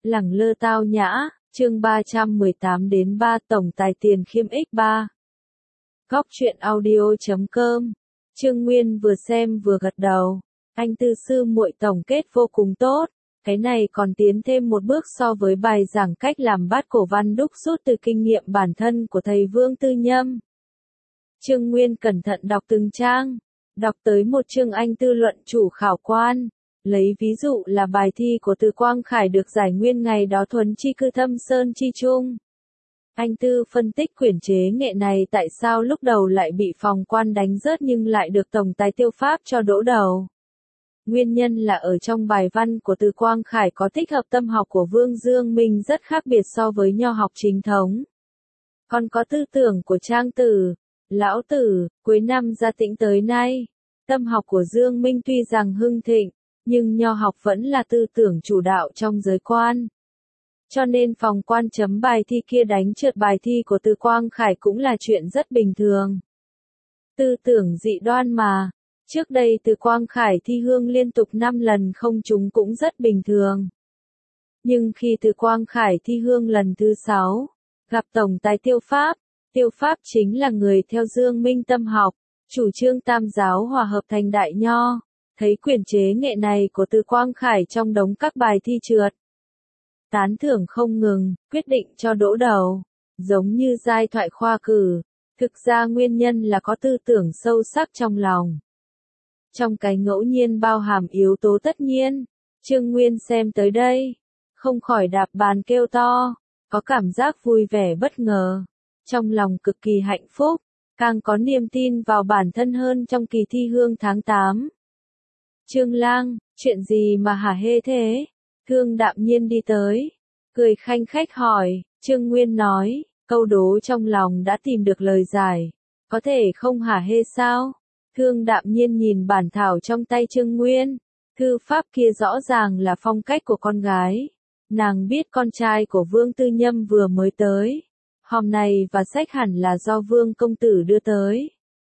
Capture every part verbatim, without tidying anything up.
Lẳng lơ tao nhã, chương ba trăm mười tám đến ba tổng tài tiền khiêm x ba. Góc truyện audio chấm com. Trương Nguyên vừa xem vừa gật đầu. Anh tư sư muội tổng kết vô cùng tốt. Cái này còn tiến thêm một bước so với bài giảng cách làm bát cổ văn đúc rút từ kinh nghiệm bản thân của thầy Vương Tư Nhâm. Trương Nguyên cẩn thận đọc từng trang. Đọc tới một chương anh tư luận chủ khảo quan. Lấy ví dụ là bài thi của Từ Quang Khải được giải nguyên ngày đó thuần chi cư thâm sơn chi trung. Anh tư phân tích quyển chế nghệ này tại sao lúc đầu lại bị phòng quan đánh rớt nhưng lại được tổng tài tiêu pháp cho đỗ đầu. Nguyên nhân là ở trong bài văn của Từ Quang Khải có tích hợp tâm học của Vương Dương Minh rất khác biệt so với nho học chính thống. Còn có tư tưởng của Trang Tử, Lão Tử, cuối năm Gia Tĩnh tới nay. Tâm học của Dương Minh tuy rằng hưng thịnh, nhưng nho học vẫn là tư tưởng chủ đạo trong giới quan. Cho nên phòng quan chấm bài thi kia đánh trượt bài thi của Từ Quang Khải cũng là chuyện rất bình thường. Tư tưởng dị đoan mà. Trước đây Từ Quang Khải thi hương liên tục năm lần không trúng cũng rất bình thường. Nhưng khi Từ Quang Khải thi hương lần thứ sáu, gặp tổng tài Tiêu Pháp, Tiêu Pháp chính là người theo Dương Minh tâm học, chủ trương tam giáo hòa hợp thành đại nho, thấy quyển chế nghệ này của Từ Quang Khải trong đống các bài thi trượt. Tán thưởng không ngừng, quyết định cho đỗ đầu, giống như giai thoại khoa cử, thực ra nguyên nhân là có tư tưởng sâu sắc trong lòng. Trong cái ngẫu nhiên bao hàm yếu tố tất nhiên, Trương Nguyên xem tới đây, không khỏi đạp bàn kêu to, có cảm giác vui vẻ bất ngờ, trong lòng cực kỳ hạnh phúc, càng có niềm tin vào bản thân hơn trong kỳ thi hương tháng tám. Trương Lang, chuyện gì mà hả hê thế? Thương Đạm Nhiên đi tới, cười khanh khách hỏi, Trương Nguyên nói, câu đố trong lòng đã tìm được lời giải, có thể không hả hê sao? Thương Đạm Nhiên nhìn bản thảo trong tay Trương Nguyên, thư pháp kia rõ ràng là phong cách của con gái. Nàng biết con trai của Vương Tư Nhâm vừa mới tới, hòm này và sách hẳn là do Vương công tử đưa tới.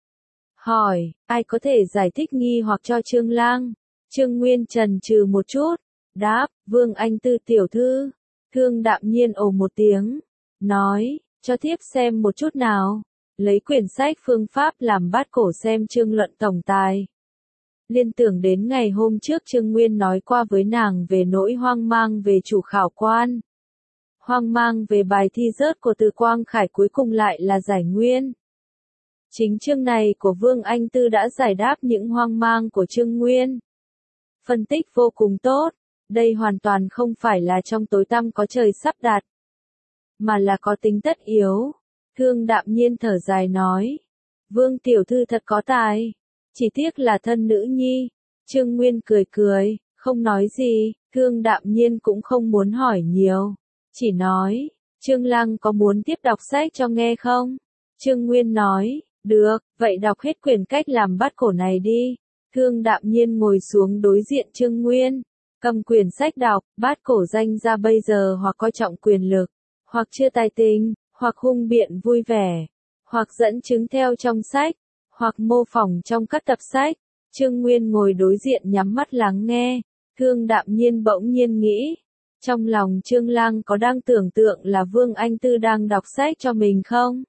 Hỏi, ai có thể giải thích nghi hoặc cho Trương Lang? Trương Nguyên chần chừ một chút, đáp, Vương Anh Tư tiểu thư. Thương Đạm Nhiên ồ một tiếng, nói, cho thiếp xem một chút nào. Lấy quyển sách phương pháp làm bát cổ xem chương luận tổng tài. Liên tưởng đến ngày hôm trước Trương Nguyên nói qua với nàng về nỗi hoang mang về chủ khảo quan. Hoang mang về bài thi rớt của Từ Quang Khải cuối cùng lại là giải nguyên. Chính chương này của Vương Anh Tư đã giải đáp những hoang mang của Trương Nguyên. Phân tích vô cùng tốt, đây hoàn toàn không phải là trong tối tăm có trời sắp đặt, mà là có tính tất yếu. Thương Đạm Nhiên thở dài nói, Vương tiểu thư thật có tài, chỉ tiếc là thân nữ nhi. Trương Nguyên cười cười, không nói gì, Thương Đạm Nhiên cũng không muốn hỏi nhiều, chỉ nói, Trương Lăng có muốn tiếp đọc sách cho nghe không? Trương Nguyên nói, được, vậy đọc hết quyển cách làm bát cổ này đi. Thương Đạm Nhiên ngồi xuống đối diện Trương Nguyên, cầm quyển sách đọc, bát cổ danh ra bây giờ hoặc coi trọng quyền lực, hoặc chưa tài tình, hoặc hung biện vui vẻ, hoặc dẫn chứng theo trong sách, hoặc mô phỏng trong các tập sách. Trương Nguyên ngồi đối diện nhắm mắt lắng nghe, Thương Đạm Nhiên bỗng nhiên nghĩ, trong lòng Trương Lang có đang tưởng tượng là Vương Anh Tư đang đọc sách cho mình không?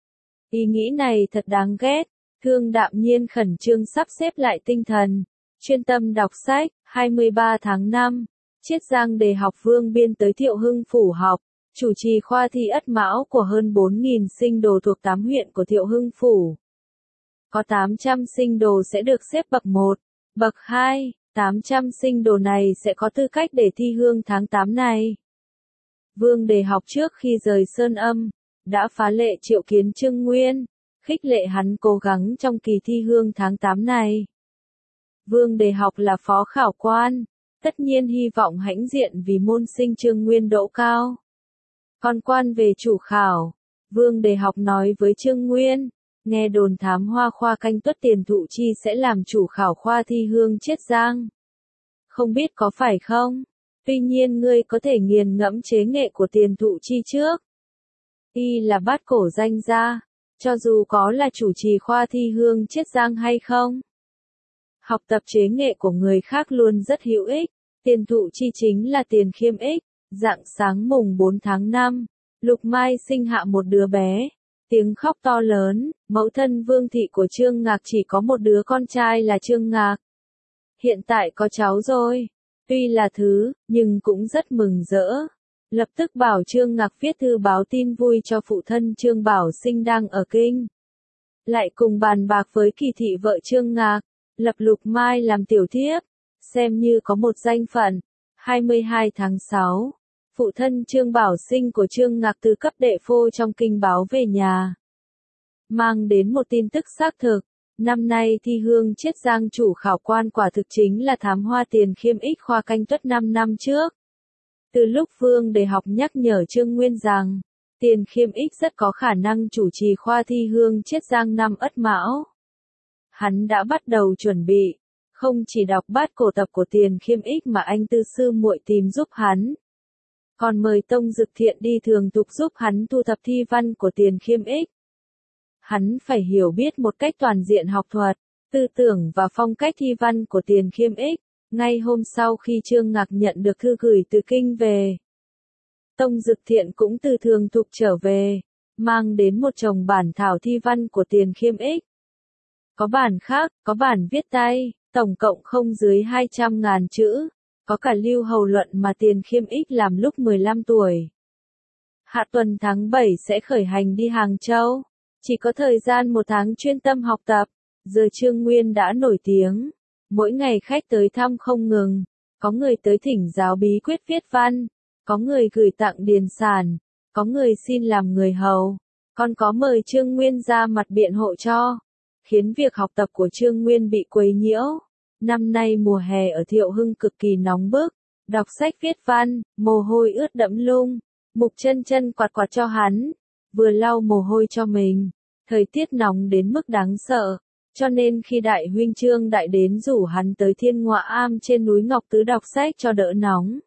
Ý nghĩ này thật đáng ghét. Thương Đạm Nhiên khẩn trương sắp xếp lại tinh thần, chuyên tâm đọc sách. hai mươi ba tháng năm, Chiết Giang Đề học Vương biên tới Thiệu Hưng phủ học, chủ trì khoa thi Ất Mão của hơn bốn nghìn sinh đồ thuộc tám huyện của Thiệu Hưng phủ. Có tám trăm sinh đồ sẽ được xếp bậc một, bậc hai, tám trăm sinh đồ này sẽ có tư cách để thi hương tháng tám này. Vương Đề học trước khi rời Sơn Âm, đã phá lệ triệu kiến Trương Nguyên, khích lệ hắn cố gắng trong kỳ thi hương tháng tám này. Vương Đề học là phó khảo quan, tất nhiên hy vọng hãnh diện vì môn sinh Trương Nguyên đỗ cao. Còn quan về chủ khảo, Vương Đề học nói với Trương Nguyên, nghe đồn thám hoa khoa Canh Tuất Tiền Thụ Chi sẽ làm chủ khảo khoa thi hương Chiết Giang. Không biết có phải không? Tuy nhiên ngươi có thể nghiền ngẫm chế nghệ của Tiền Thụ Chi trước. Y là bát cổ danh gia, cho dù có là chủ trì khoa thi hương Chiết Giang hay không. Học tập chế nghệ của người khác luôn rất hữu ích, Tiền Thụ Chi chính là tiền khiêm ích, Rạng sáng mùng bốn tháng năm, Lục Mai sinh hạ một đứa bé. Tiếng khóc to lớn, mẫu thân Vương thị của Trương Ngạc chỉ có một đứa con trai là Trương Ngạc. Hiện tại có cháu rồi. Tuy là thứ, nhưng cũng rất mừng rỡ. Lập tức bảo Trương Ngạc viết thư báo tin vui cho phụ thân Trương Bảo Sinh đang ở kinh. Lại cùng bàn bạc với Kỳ thị vợ Trương Ngạc, lập Lục Mai làm tiểu thiếp, xem như có một danh phận. hai mươi hai tháng sáu, phụ thân Trương Bảo Sinh của Trương Ngạc từ cấp đệ phô trong kinh báo về nhà. Mang đến một tin tức xác thực, năm nay thi hương Chiết Giang chủ khảo quan quả thực chính là thám hoa Tiền Khiêm Ích khoa Canh Tuất năm năm trước. Từ lúc Vương Đề Học nhắc nhở Trương Nguyên rằng, Tiền Khiêm Ích rất có khả năng chủ trì khoa thi hương Chiết Giang năm Ất Mão. Hắn đã bắt đầu chuẩn bị, không chỉ đọc bát cổ tập của Tiền Khiêm Ích mà anh tư sư muội tìm giúp hắn. Còn mời Tông Dực Thiện đi thường tục giúp hắn thu thập thi văn của Tiền Khiêm Ích. Hắn phải hiểu biết một cách toàn diện học thuật, tư tưởng và phong cách thi văn của Tiền Khiêm Ích. Ngay hôm sau khi Trương Ngạc nhận được thư gửi từ kinh về, Tông Dực Thiện cũng từ thường thục trở về, mang đến một chồng bản thảo thi văn của Tiền Khiêm Ích. Có bản khác, có bản viết tay, tổng cộng không dưới hai trăm ngàn chữ, có cả lưu hầu luận mà Tiền Khiêm Ích làm lúc mười lăm tuổi. Hạ tuần tháng bảy sẽ khởi hành đi Hàng Châu, chỉ có thời gian một tháng chuyên tâm học tập, giờ Trương Nguyên đã nổi tiếng. Mỗi ngày khách tới thăm không ngừng, có người tới thỉnh giáo bí quyết viết văn, có người gửi tặng điền sản, có người xin làm người hầu, còn có mời Trương Nguyên ra mặt biện hộ cho, khiến việc học tập của Trương Nguyên bị quấy nhiễu. Năm nay mùa hè ở Thiệu Hưng cực kỳ nóng bức, đọc sách viết văn, mồ hôi ướt đẫm lung, Mục Chân Chân quạt quạt cho hắn, vừa lau mồ hôi cho mình, thời tiết nóng đến mức đáng sợ. Cho nên khi đại huynh Trương Đại đến rủ hắn tới Thiên Ngoại Am trên núi Ngọc Tứ đọc sách cho đỡ nóng.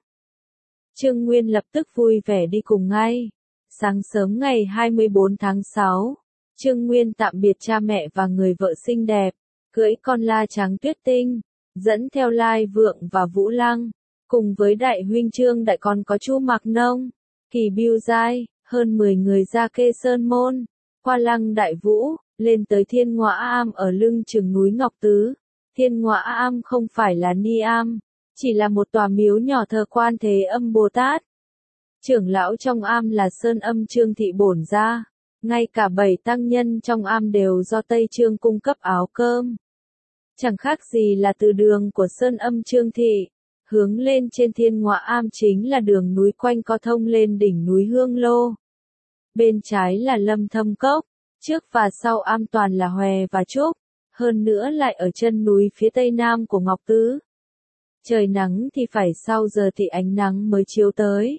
Trương Nguyên lập tức vui vẻ đi cùng ngay. Sáng sớm ngày hai mươi bốn tháng sáu, Trương Nguyên tạm biệt cha mẹ và người vợ xinh đẹp, cưỡi con la trắng tuyết tinh, dẫn theo Lai Vượng và Vũ Lăng, cùng với đại huynh Trương Đại còn có Chu Mạc Nông, Kỳ Bưu Giai, hơn mười người ra Kê Sơn Môn, qua Lăng Đại Vũ. Lên tới Thiên Ngoại Am ở lưng chừng núi Ngọc Tứ. Thiên Ngoại Am không phải là Ni Am, chỉ là một tòa miếu nhỏ thờ Quan Thế Âm Bồ Tát. Trưởng lão trong am là Sơn Âm Trương Thị Bổn Gia, ngay cả bảy tăng nhân trong am đều do Tây Trương cung cấp áo cơm. Chẳng khác gì là từ đường của Sơn Âm Trương Thị, hướng lên trên Thiên Ngoại Am chính là đường núi quanh co thông lên đỉnh núi Hương Lô. Bên trái là Lâm Thâm Cốc. Trước và sau am toàn là hòe và trúc, hơn nữa lại ở chân núi phía tây nam của Ngọc Tứ. Trời nắng thì phải sau giờ thì ánh nắng mới chiếu tới.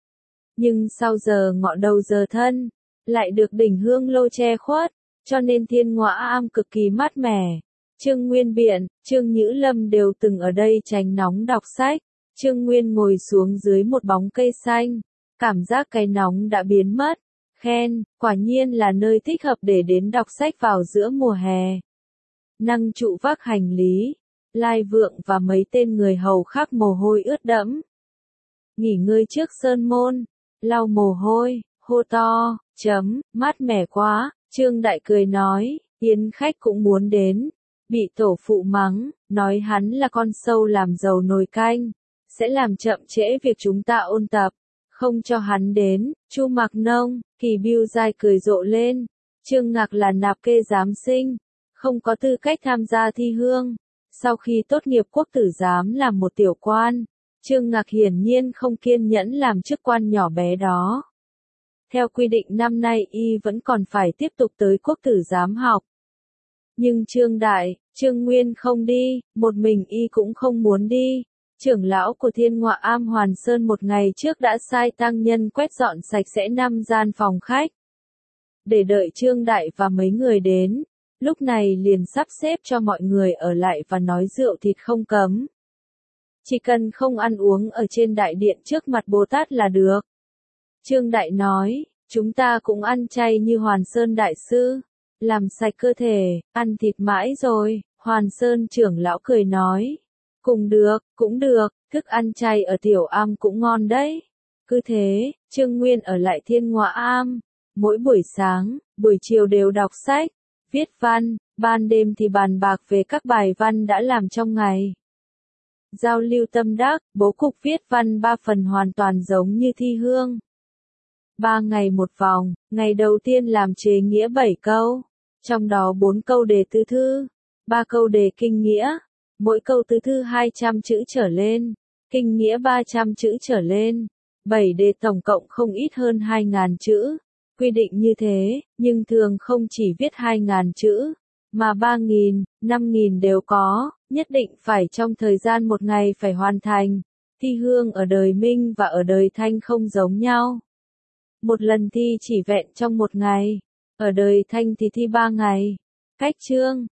Nhưng sau giờ ngọ đầu giờ thân, lại được đỉnh Hương Lô che khuất, cho nên Thiên Ngoại Am cực kỳ mát mẻ. Trương Nguyên Biện, Trương Nhữ Lâm đều từng ở đây tránh nóng đọc sách. Trương Nguyên ngồi xuống dưới một bóng cây xanh, cảm giác cái nóng đã biến mất. Khen, quả nhiên là nơi thích hợp để đến đọc sách vào giữa mùa hè. Năng trụ vác hành lý, Lai Vượng và mấy tên người hầu khác mồ hôi ướt đẫm. Nghỉ ngơi trước sơn môn, lau mồ hôi, hô to, chấm, mát mẻ quá, Trương Đại cười nói, yến khách cũng muốn đến. Bị tổ phụ mắng, nói hắn là con sâu làm dầu nồi canh, sẽ làm chậm trễ việc chúng ta ôn tập. Không cho hắn đến. Chu Mạc Nông, Kỳ Bưu Giai cười rộ lên. Trương Ngạc là nạp kê giám sinh, không có tư cách tham gia thi hương. Sau khi tốt nghiệp quốc tử giám làm một tiểu quan, Trương Ngạc hiển nhiên không kiên nhẫn làm chức quan nhỏ bé đó. Theo quy định năm nay y vẫn còn phải tiếp tục tới quốc tử giám học. Nhưng Trương Đại, Trương Nguyên không đi, một mình y cũng không muốn đi. Trưởng lão của Thiên Ngoại Am Hoàn Sơn một ngày trước đã sai tăng nhân quét dọn sạch sẽ năm gian phòng khách. Để đợi Trương Đại và mấy người đến, lúc này liền sắp xếp cho mọi người ở lại và nói rượu thịt không cấm. Chỉ cần không ăn uống ở trên đại điện trước mặt Bồ Tát là được. Trương Đại nói, chúng ta cũng ăn chay như Hoàn Sơn Đại Sư, làm sạch cơ thể, ăn thịt mãi rồi. Hoàn Sơn trưởng lão cười nói. Cùng được, cũng được, thức ăn chay ở tiểu am cũng ngon đấy. Cứ thế, Trương Nguyên ở lại Thiên Ngoại Am, mỗi buổi sáng, buổi chiều đều đọc sách, viết văn, ban đêm thì bàn bạc về các bài văn đã làm trong ngày. Giao lưu tâm đắc, bố cục viết văn ba phần hoàn toàn giống như thi hương. Ba ngày một vòng, ngày đầu tiên làm chế nghĩa bảy câu, trong đó bốn câu đề tứ thư, ba câu đề kinh nghĩa, mỗi câu tứ thư hai trăm chữ trở lên, kinh nghĩa ba trăm chữ trở lên, bảy đề tổng cộng không ít hơn hai nghìn chữ. Quy định như thế, nhưng thường không chỉ viết hai nghìn chữ, mà ba nghìn, năm nghìn đều có, nhất định phải trong thời gian một ngày phải hoàn thành. Thi hương ở đời Minh và ở đời Thanh không giống nhau. Một lần thi chỉ vẹn trong một ngày, ở đời Thanh thì thi ba ngày. Cách chương